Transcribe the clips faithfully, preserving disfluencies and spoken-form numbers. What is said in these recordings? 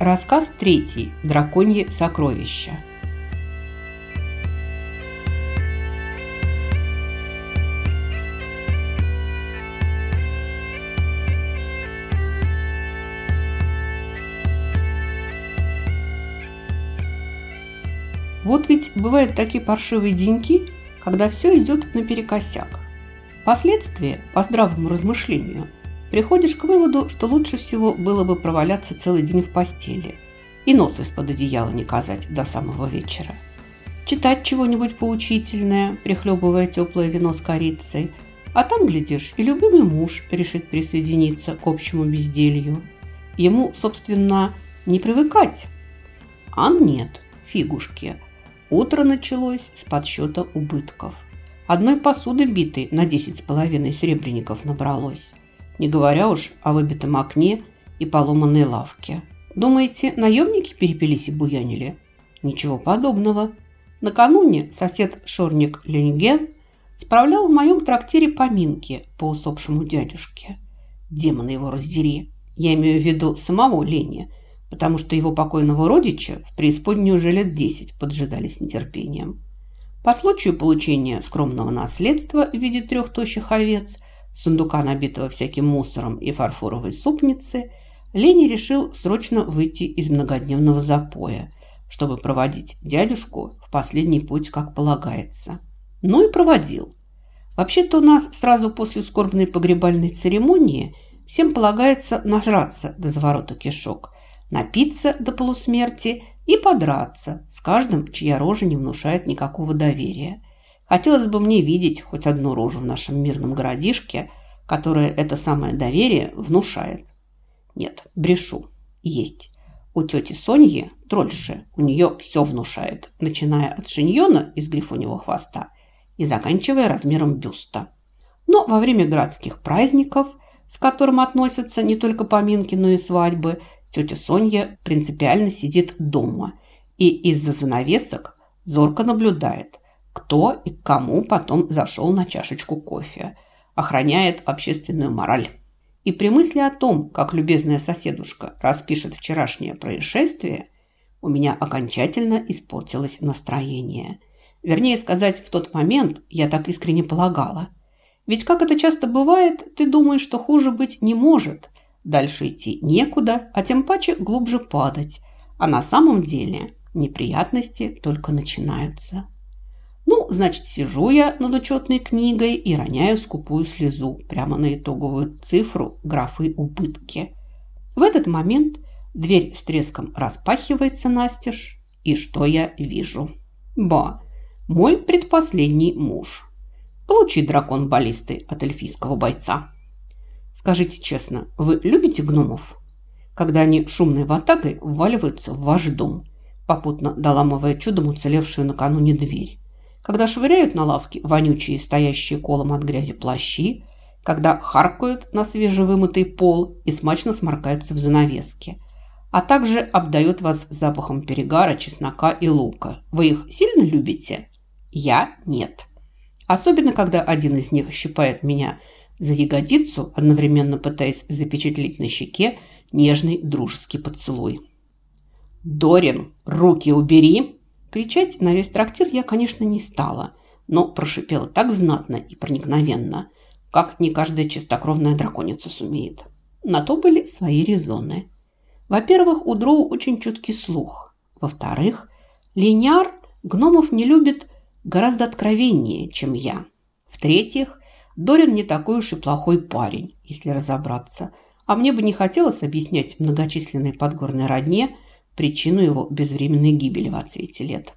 Рассказ третий. Драконьи сокровища. Вот ведь бывают такие паршивые деньки, когда все идет наперекосяк. Впоследствии, по здравому размышлению, приходишь к выводу, что лучше всего было бы проваляться целый день в постели и нос из-под одеяла не казать до самого вечера. Читать чего-нибудь поучительное, прихлебывая теплое вино с корицей, а там, глядишь, и любимый муж решит присоединиться к общему безделью. Ему, собственно, не привыкать. А нет, фигушки. Утро началось с подсчета убытков. Одной посуды битой на десять с половиной серебряников набралось. Не говоря уж о выбитом окне и поломанной лавке. Думаете, наемники перепились и буянили? Ничего подобного. Накануне сосед Шорник Ленген справлял в моем трактире поминки по усопшему дядюшке. Демоны его раздери. Я имею в виду самого Лени, потому что его покойного родича в преисподней уже лет десять поджидали с нетерпением. По случаю получения скромного наследства в виде трех тощих овец, сундука, набитого всяким мусором, и фарфоровой супницы, Лени решил срочно выйти из многодневного запоя, чтобы проводить дядюшку в последний путь, как полагается. Ну и проводил. Вообще-то у нас сразу после скорбной погребальной церемонии всем полагается нажраться до заворота кишок, напиться до полусмерти и подраться с каждым, чья рожа не внушает никакого доверия. Хотелось бы мне видеть хоть одну рожу в нашем мирном городишке, которая это самое доверие внушает. Нет, брешу. Есть. У тети Соньи, трольши, у нее все внушает, начиная от шиньона из грифоньего хвоста и заканчивая размером бюста. Но во время городских праздников, с которым относятся не только поминки, но и свадьбы, тетя Сонья принципиально сидит дома и из-за занавесок зорко наблюдает, кто и к кому потом зашел на чашечку кофе, охраняет общественную мораль. И при мысли о том, как любезная соседушка распишет вчерашнее происшествие, у меня окончательно испортилось настроение. Вернее сказать, в тот момент я так искренне полагала. Ведь, как это часто бывает, ты думаешь, что хуже быть не может. Дальше идти некуда, а тем паче глубже падать. А на самом деле неприятности только начинаются. Ну, значит, сижу я над учетной книгой и роняю скупую слезу прямо на итоговую цифру графы убытки. В этот момент дверь с треском распахивается настежь, и что я вижу? Ба, мой предпоследний муж. Получи, дракон баллисты от эльфийского бойца. Скажите честно, вы любите гномов? Когда они шумной ватагой вваливаются в ваш дом, попутно доламывая чудом уцелевшую накануне дверь. Когда швыряют на лавке вонючие, стоящие колом от грязи плащи, когда харкают на свежевымытый пол и смачно сморкаются в занавеске, а также обдают вас запахом перегара, чеснока и лука. Вы их сильно любите? Я нет. Особенно, когда один из них щипает меня за ягодицу, одновременно пытаясь запечатлеть на щеке нежный дружеский поцелуй. «Дорин, руки убери!» Кричать на весь трактир я, конечно, не стала, но прошипела так знатно и проникновенно, как не каждая чистокровная драконица сумеет. На то были свои резоны. Во-первых, у дроу очень чуткий слух. Во-вторых, линяр гномов не любит гораздо откровеннее, чем я. В-третьих, Дорин не такой уж и плохой парень, если разобраться, а мне бы не хотелось объяснять многочисленной подгорной родне причину его безвременной гибели в отсвете лет.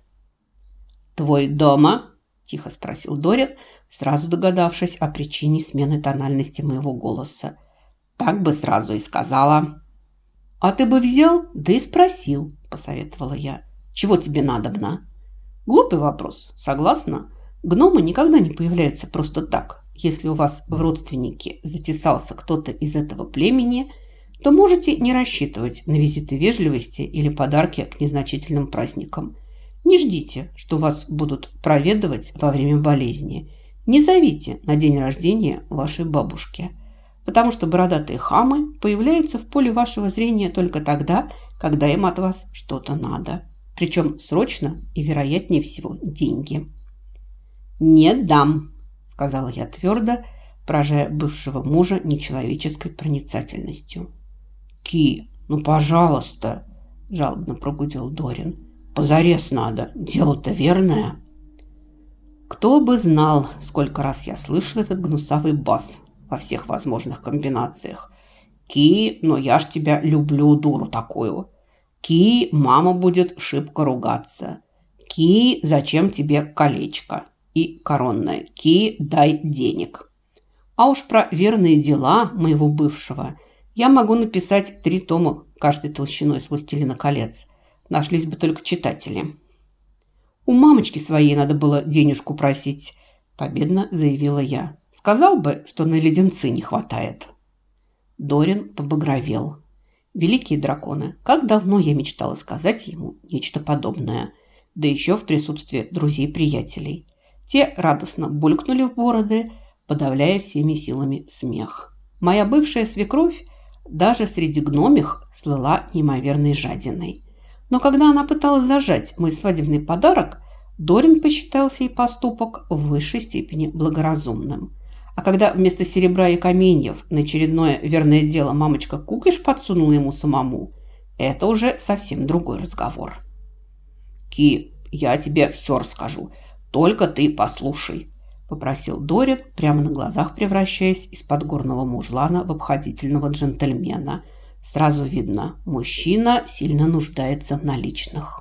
«Твой дома?» – тихо спросил Дорин, сразу догадавшись о причине смены тональности моего голоса. «Так бы сразу и сказала». «А ты бы взял, да и спросил», – посоветовала я. «Чего тебе надобно?» Глупый вопрос, согласна? Гномы никогда не появляются просто так. Если у вас в родственнике затесался кто-то из этого племени – то можете не рассчитывать на визиты вежливости или подарки к незначительным праздникам. Не ждите, что вас будут проведывать во время болезни. Не зовите на день рождения вашей бабушки. потому что бородатые хамы появляются в поле вашего зрения только тогда, когда им от вас что-то надо. Причем срочно и, вероятнее всего, деньги. «Не дам», – сказала я твердо, поражая бывшего мужа нечеловеческой проницательностью. «Ки, ну пожалуйста», – жалобно прогудел Дорин. «Позарез надо, дело-то верное». Кто бы знал, сколько раз я слышал этот гнусавый бас во всех возможных комбинациях. «Ки, но я ж тебя люблю, дуру такую». «Ки, мама будет шибко ругаться». «Ки, зачем тебе колечко?» И коронное: «Ки, дай денег». А уж про верные дела моего бывшего я могу написать три тома каждой толщиной с «Властелина колец». Нашлись бы только читатели. «У мамочки своей надо было денежку просить», – победно заявила я. «Сказал бы, что на леденцы не хватает». Дорин побагровел. Великие драконы, как давно я мечтала сказать ему нечто подобное, да еще в присутствии друзей-приятелей. Те радостно булькнули в бороды, подавляя всеми силами смех. Моя бывшая свекровь даже среди гномих слыла неимоверной жадиной. Но когда она пыталась зажать мой свадебный подарок, Дорин посчитал сей поступок в высшей степени благоразумным. А когда вместо серебра и каменьев на очередное верное дело мамочка кукиш подсунула ему самому, это уже совсем другой разговор. «Ки, я тебе все расскажу, только ты послушай», – попросил Дорин, прямо на глазах превращаясь из подгорного мужлана в обходительного джентльмена. Сразу видно, мужчина сильно нуждается в наличных.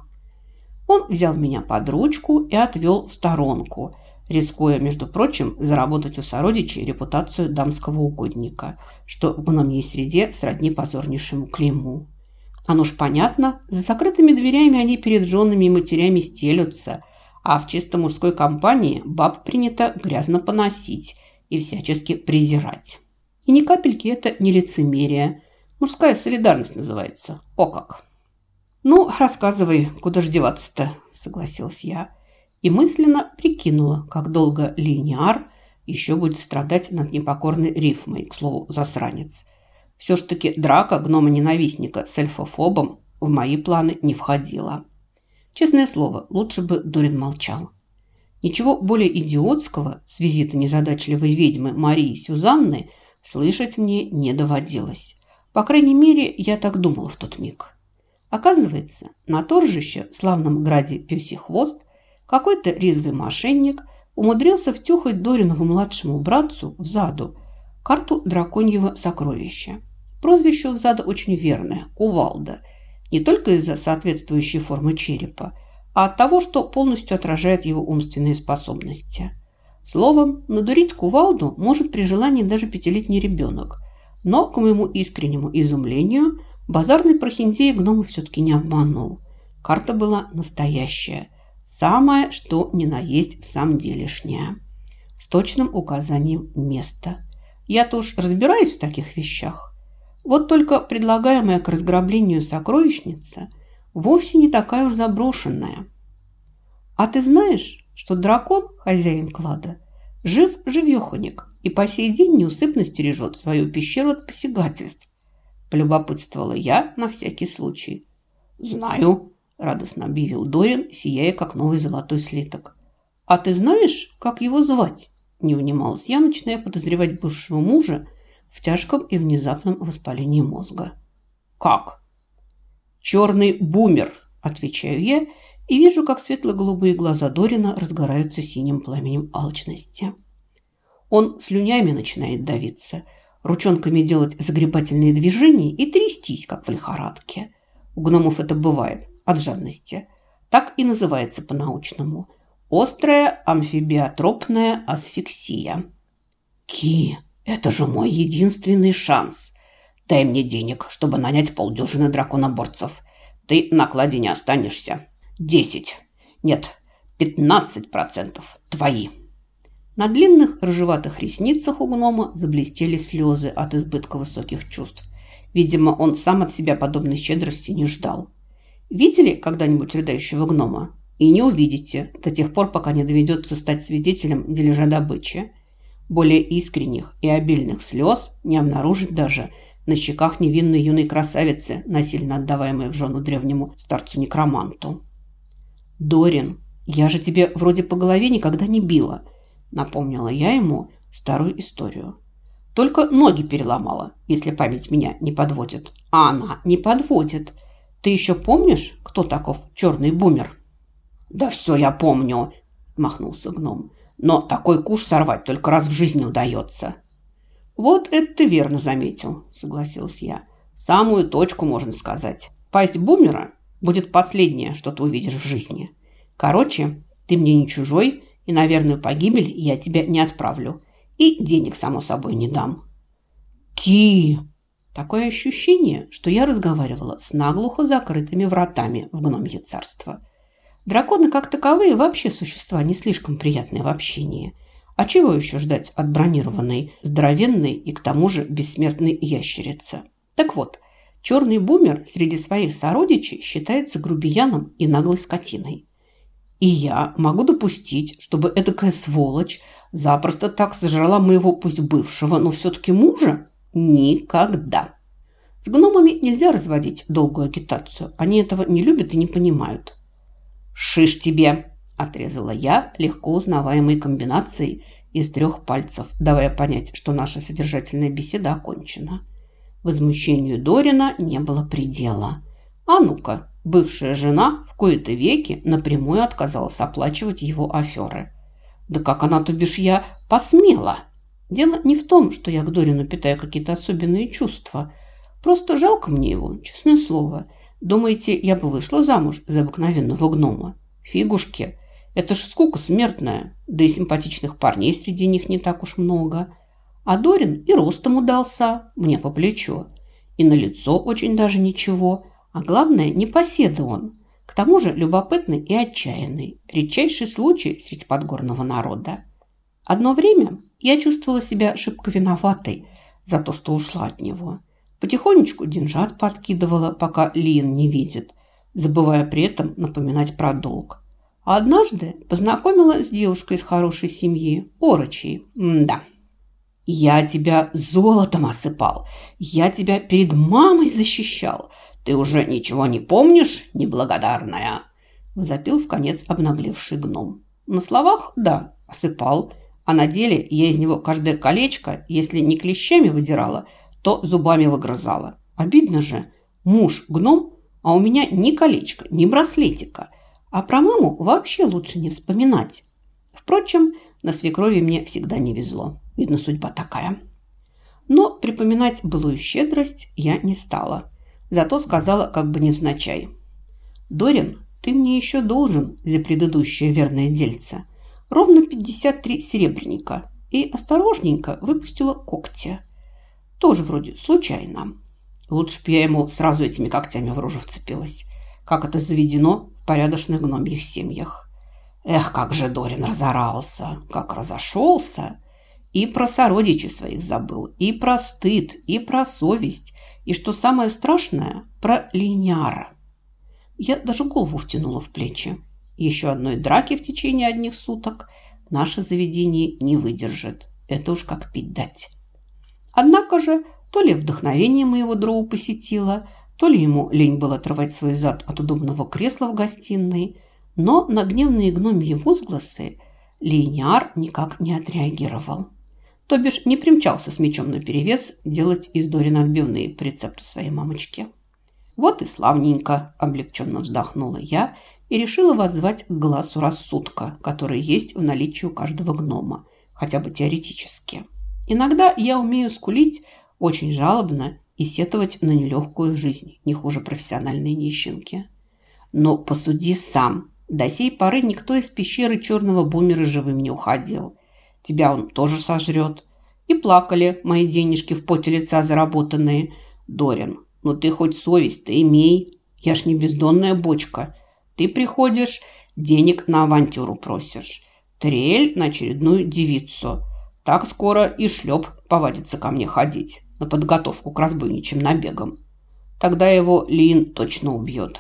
Он взял меня под ручку и отвел в сторонку, рискуя, между прочим, заработать у сородичей репутацию дамского угодника, что в гномьей среде сродни позорнейшему клейму. Оно уж понятно, за закрытыми дверями они перед женами и матерями стелются, а в чисто мужской компании баб принято грязно поносить и всячески презирать. И ни капельки это не лицемерие. Мужская солидарность называется. О как! «Ну, рассказывай, куда ж деваться-то?» – согласилась я. И мысленно прикинула, как долго линиар еще будет страдать над непокорной рифмой, к слову, засранец. Все ж таки драка гнома-ненавистника с эльфофобом в мои планы не входила. Честное слово, лучше бы Дорин молчал. Ничего более идиотского с визита незадачливой ведьмы Марии Сюзанны слышать мне не доводилось. По крайней мере, я так думала в тот миг. Оказывается, на торжище в славном граде Пёсий Хвост какой-то резвый мошенник умудрился втюхать Доринову младшему братцу в заду карту драконьего сокровища. Прозвище у зада очень верное – Кувалда. Не только из-за соответствующей формы черепа, а от того, что полностью отражает его умственные способности. Словом, надурить Кувалду может при желании даже пятилетний ребенок. Но, к моему искреннему изумлению, базарный прохиндей гнома все-таки не обманул. Карта была настоящая. Самое, что ни на есть в самом делешняя. С точным указанием места. Я-то уж разбираюсь в таких вещах. Вот только предлагаемая к разграблению сокровищница вовсе не такая уж заброшенная. А ты знаешь, что дракон, хозяин клада, жив-живеханик и по сей день неусыпно стережет свою пещеру от посягательств? Полюбопытствовала я на всякий случай. «Знаю», – радостно объявил Дорин, сияя, как новый золотой слиток. «А ты знаешь, как его звать?» – не унималась я, начиная подозревать бывшего мужа в тяжком и внезапном воспалении мозга. «Как?» «Черный бумер», – отвечаю я, и вижу, как светло-голубые глаза Дорина разгораются синим пламенем алчности. Он слюнями начинает давиться, ручонками делать загребательные движения и трястись, как в лихорадке. У гномов это бывает от жадности. Так и называется по-научному. Острая амфибиотропная асфиксия. «Ки, это же мой единственный шанс. Дай мне денег, чтобы нанять полдюжины драконоборцев. Ты на кладе не останешься. Десять. Нет, пятнадцать процентов твои». На длинных рыжеватых ресницах у гнома заблестели слезы от избытка высоких чувств. Видимо, он сам от себя подобной щедрости не ждал. Видели когда-нибудь рыдающего гнома? И не увидите до тех пор, пока не доведется стать свидетелем дележа добычи. Более искренних и обильных слез не обнаружить даже на щеках невинной юной красавицы, насильно отдаваемой в жену древнему старцу-некроманту. «Дорин, я же тебе вроде по голове никогда не била», – напомнила я ему старую историю. «Только ноги переломала, если память меня не подводит». А она не подводит. Ты еще помнишь, кто таков черный бумер? «Да все я помню», – махнулся гном. «Но такой куш сорвать только раз в жизни удается». «Вот это ты верно заметил», – согласилась я. «Самую точку, можно сказать. Пасть бумера будет последнее, что ты увидишь в жизни. Короче, ты мне не чужой, и на верную погибель я тебя не отправлю. И денег, само собой, не дам». «Ки!» Такое ощущение, что я разговаривала с наглухо закрытыми вратами в гномье царство. Драконы, как таковые, вообще существа не слишком приятные в общении. А чего еще ждать от бронированной, здоровенной и к тому же бессмертной ящерицы? Так вот, черный бумер среди своих сородичей считается грубияном и наглой скотиной. И я могу допустить, чтобы эдакая сволочь запросто так сожрала моего, пусть бывшего, но все-таки мужа? Никогда. С гномами нельзя разводить долгую агитацию. Они этого не любят и не понимают. «Шиш тебе!» – отрезала я легко узнаваемой комбинацией из трех пальцев, давая понять, что наша содержательная беседа окончена. Возмущению Дорина не было предела. А ну-ка, бывшая жена в кои-то веки напрямую отказалась оплачивать его аферы. Да как она, то бишь я, посмела? Дело не в том, что я к Дорину питаю какие-то особенные чувства. Просто жалко мне его, честное слово. Думаете, я бы вышла замуж за обыкновенного гнома? Фигушки, это ж скука смертная, да и симпатичных парней среди них не так уж много. А Дорин и ростом удался, мне по плечу. И на лицо очень даже ничего. А главное, непоседа он. К тому же любопытный и отчаянный. Редчайший случай среди подгорного народа. Одно время я чувствовала себя шибко виноватой за то, что ушла от него. Потихонечку деньжат подкидывала, пока Лин не видит, забывая при этом напоминать про долг. А однажды познакомила с девушкой из хорошей семьи, Орочей. М-да. «Я тебя золотом осыпал, я тебя перед мамой защищал. Ты уже ничего не помнишь, неблагодарная?» Возопил вконец обнаглевший гном. На словах, да, осыпал, а на деле я из него каждое колечко, если не клещами выдирала, то зубами выгрызала. Обидно же. Муж гном, а у меня ни колечка, ни браслетика. А про маму вообще лучше не вспоминать. Впрочем, на свекрови мне всегда не везло. Видно, судьба такая. Но припоминать былую щедрость я не стала. Зато сказала как бы невзначай. «Дорин, ты мне еще должен за предыдущее верное дельце. Ровно пятьдесят три серебряника». И осторожненько выпустила когти. Тоже вроде случайно. Лучше б я ему сразу этими когтями в рожу вцепилась. Как это заведено в порядочных гномьих семьях. Эх, как же Дорин разорался, как разошелся. И про сородичей своих забыл, и про стыд, и про совесть, и, что самое страшное, про Линяра. Я даже голову втянула в плечи. Еще одной драки в течение одних суток наше заведение не выдержит. Это уж как пить дать. Однако же, то ли вдохновение моего дроу посетило, то ли ему лень было отрывать свой зад от удобного кресла в гостиной, но на гневные гномьи возгласы Линяр никак не отреагировал. То бишь не примчался с мечом наперевес делать из Дорина отбивные по рецепту своей мамочки. Вот и славненько, облегченно вздохнула я и решила воззвать к глазу рассудка, который есть в наличии у каждого гнома, хотя бы теоретически. Иногда я умею скулить очень жалобно и сетовать на нелегкую жизнь, не хуже профессиональной нищенки. Но посуди сам. До сей поры никто из пещеры черного бумера живым не уходил. Тебя он тоже сожрет. И плакали мои денежки в поте лица заработанные. Дорин, ну ты хоть совесть-то имей. Я ж не бездонная бочка. Ты приходишь, денег на авантюру просишь. Трель на очередную девицу. Так скоро и шлеп повадится ко мне ходить на подготовку к разбойничьим набегам. Тогда его Лин точно убьет.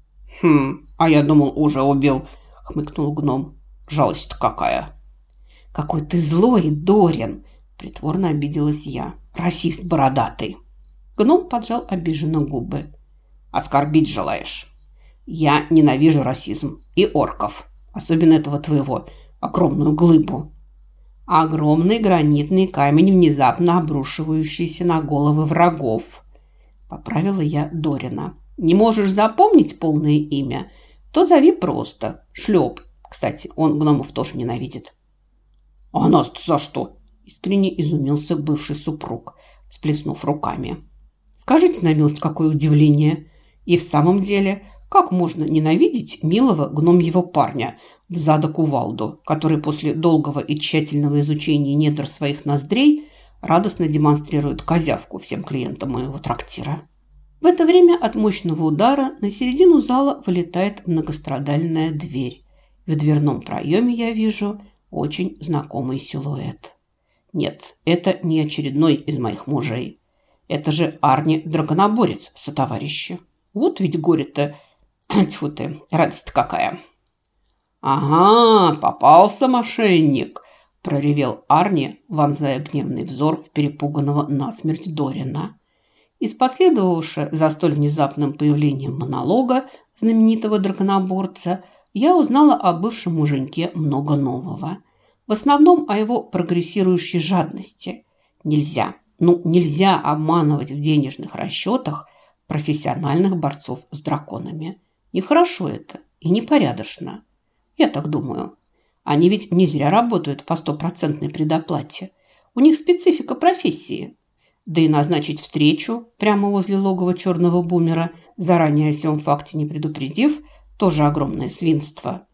«Хм, а я думал, уже убил», — хмыкнул гном. «Жалость-то какая». «Какой ты злой, Дорин!» – притворно обиделась я. «Расист бородатый!» Гном поджал обиженно губы. «Оскорбить желаешь? Я ненавижу расизм и орков, особенно этого твоего, огромную глыбу». «Огромный гранитный камень, внезапно обрушивающийся на головы врагов», – поправила я Дорина. «Не можешь запомнить полное имя, то зови просто Шлеп. Кстати, он гномов тоже ненавидит». «А нас-то за что?» – искренне изумился бывший супруг, всплеснув руками. «Скажите на милость, какое удивление! И в самом деле, как можно ненавидеть милого гномьего парня Взада Кувалду, который после долгого и тщательного изучения недр своих ноздрей радостно демонстрирует козявку всем клиентам моего трактира?» В это время от мощного удара на середину зала вылетает многострадальная дверь. В дверном проеме я вижу очень знакомый силуэт. Нет, это не очередной из моих мужей. Это же Арни Драконоборец, сотоварищи. Вот ведь горе-то, тьфу ты, радость-то какая. «Ага, попался мошенник», – проревел Арни, вонзая гневный взор в перепуганного насмерть Дорина. Из последовавшего за столь внезапным появлением монолога знаменитого драконоборца я узнала о бывшем муженьке много нового. В основном о его прогрессирующей жадности. Нельзя, ну нельзя обманывать в денежных расчетах профессиональных борцов с драконами. Нехорошо это и непорядочно. Я так думаю. Они ведь не зря работают по стопроцентной предоплате. У них специфика профессии. Да и назначить встречу прямо возле логова черного бумера, заранее о сём факте не предупредив, тоже огромное свинство.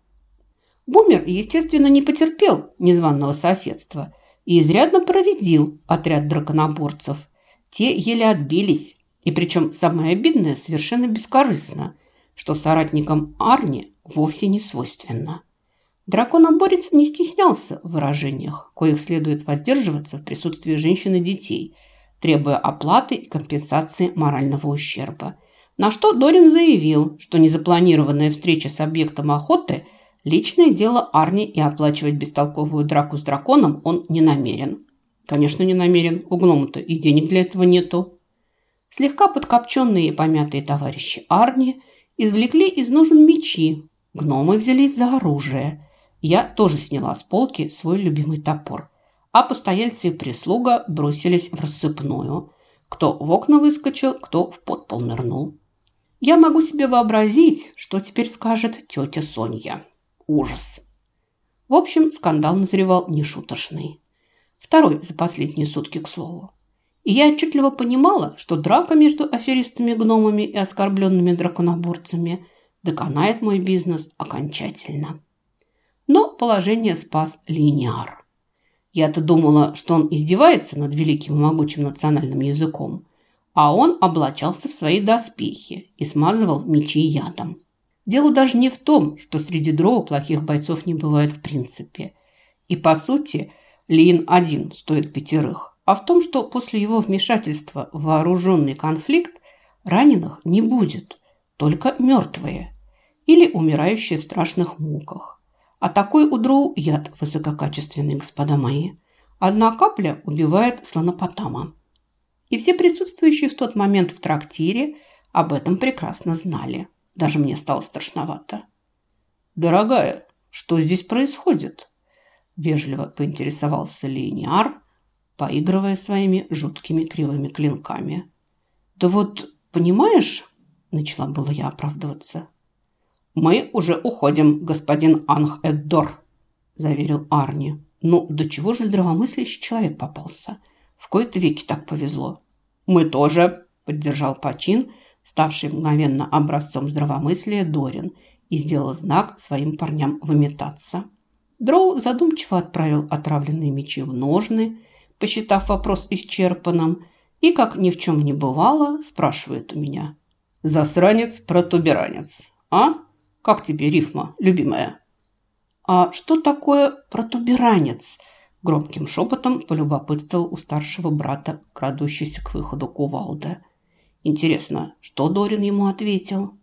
Бумер, естественно, не потерпел незваного соседства и изрядно проредил отряд драконоборцев. Те еле отбились, и причем самое обидное совершенно бескорыстно, что соратникам Арни вовсе не свойственно. Драконоборец не стеснялся в выражениях, коих следует воздерживаться в присутствии женщин и детей, требуя оплаты и компенсации морального ущерба. На что Дорин заявил, что незапланированная встреча с объектом охоты – личное дело Арни, и оплачивать бестолковую драку с драконом он не намерен. Конечно, не намерен, у гнома-то и денег для этого нету. Слегка подкопченные и помятые товарищи Арни извлекли из ножен мечи. Гномы взялись за оружие. Я тоже сняла с полки свой любимый топор. А постояльцы и прислуга бросились в рассыпную. Кто в окна выскочил, кто в подпол нырнул. Я могу себе вообразить, что теперь скажет тетя Сонья. Ужас. В общем, скандал назревал нешуточный. Второй за последние сутки, к слову. И я отчетливо понимала, что драка между аферистами-гномами и оскорбленными драконоборцами доконает мой бизнес окончательно. Но положение спас Линиар. Я-то думала, что он издевается над великим и могучим национальным языком, а он облачался в свои доспехи и смазывал мечи ядом. Дело даже не в том, что среди дроу плохих бойцов не бывает в принципе. И, по сути, Лин один стоит пятерых. А в том, что после его вмешательства в вооруженный конфликт раненых не будет, только мертвые или умирающие в страшных муках. А такой у дроу яд высококачественный, господа мои. Одна капля убивает слонопотама. И все присутствующие в тот момент в трактире об этом прекрасно знали. Даже мне стало страшновато. «Дорогая, что здесь происходит?» Вежливо поинтересовался Линиар, поигрывая своими жуткими кривыми клинками. «Да вот, понимаешь...» – начала было я оправдываться. «Мы уже уходим, господин Анх-Эддор», – заверил Арни. «Ну, до чего же здравомыслящий человек попался? В кои-то веки так повезло». «Мы тоже», – поддержал Пачин, ставший мгновенно образцом здравомыслия Дорин, и сделал знак своим парням выметаться. Дроу задумчиво отправил отравленные мечи в ножны, посчитав вопрос исчерпанным, и, как ни в чем не бывало, спрашивает у меня. «Засранец-протуберанец, а? Как тебе рифма, любимая?» «А что такое протуберанец?» Громким шепотом полюбопытствовал у старшего брата, крадущийся к выходу кувалда. Интересно, что Дорин ему ответил?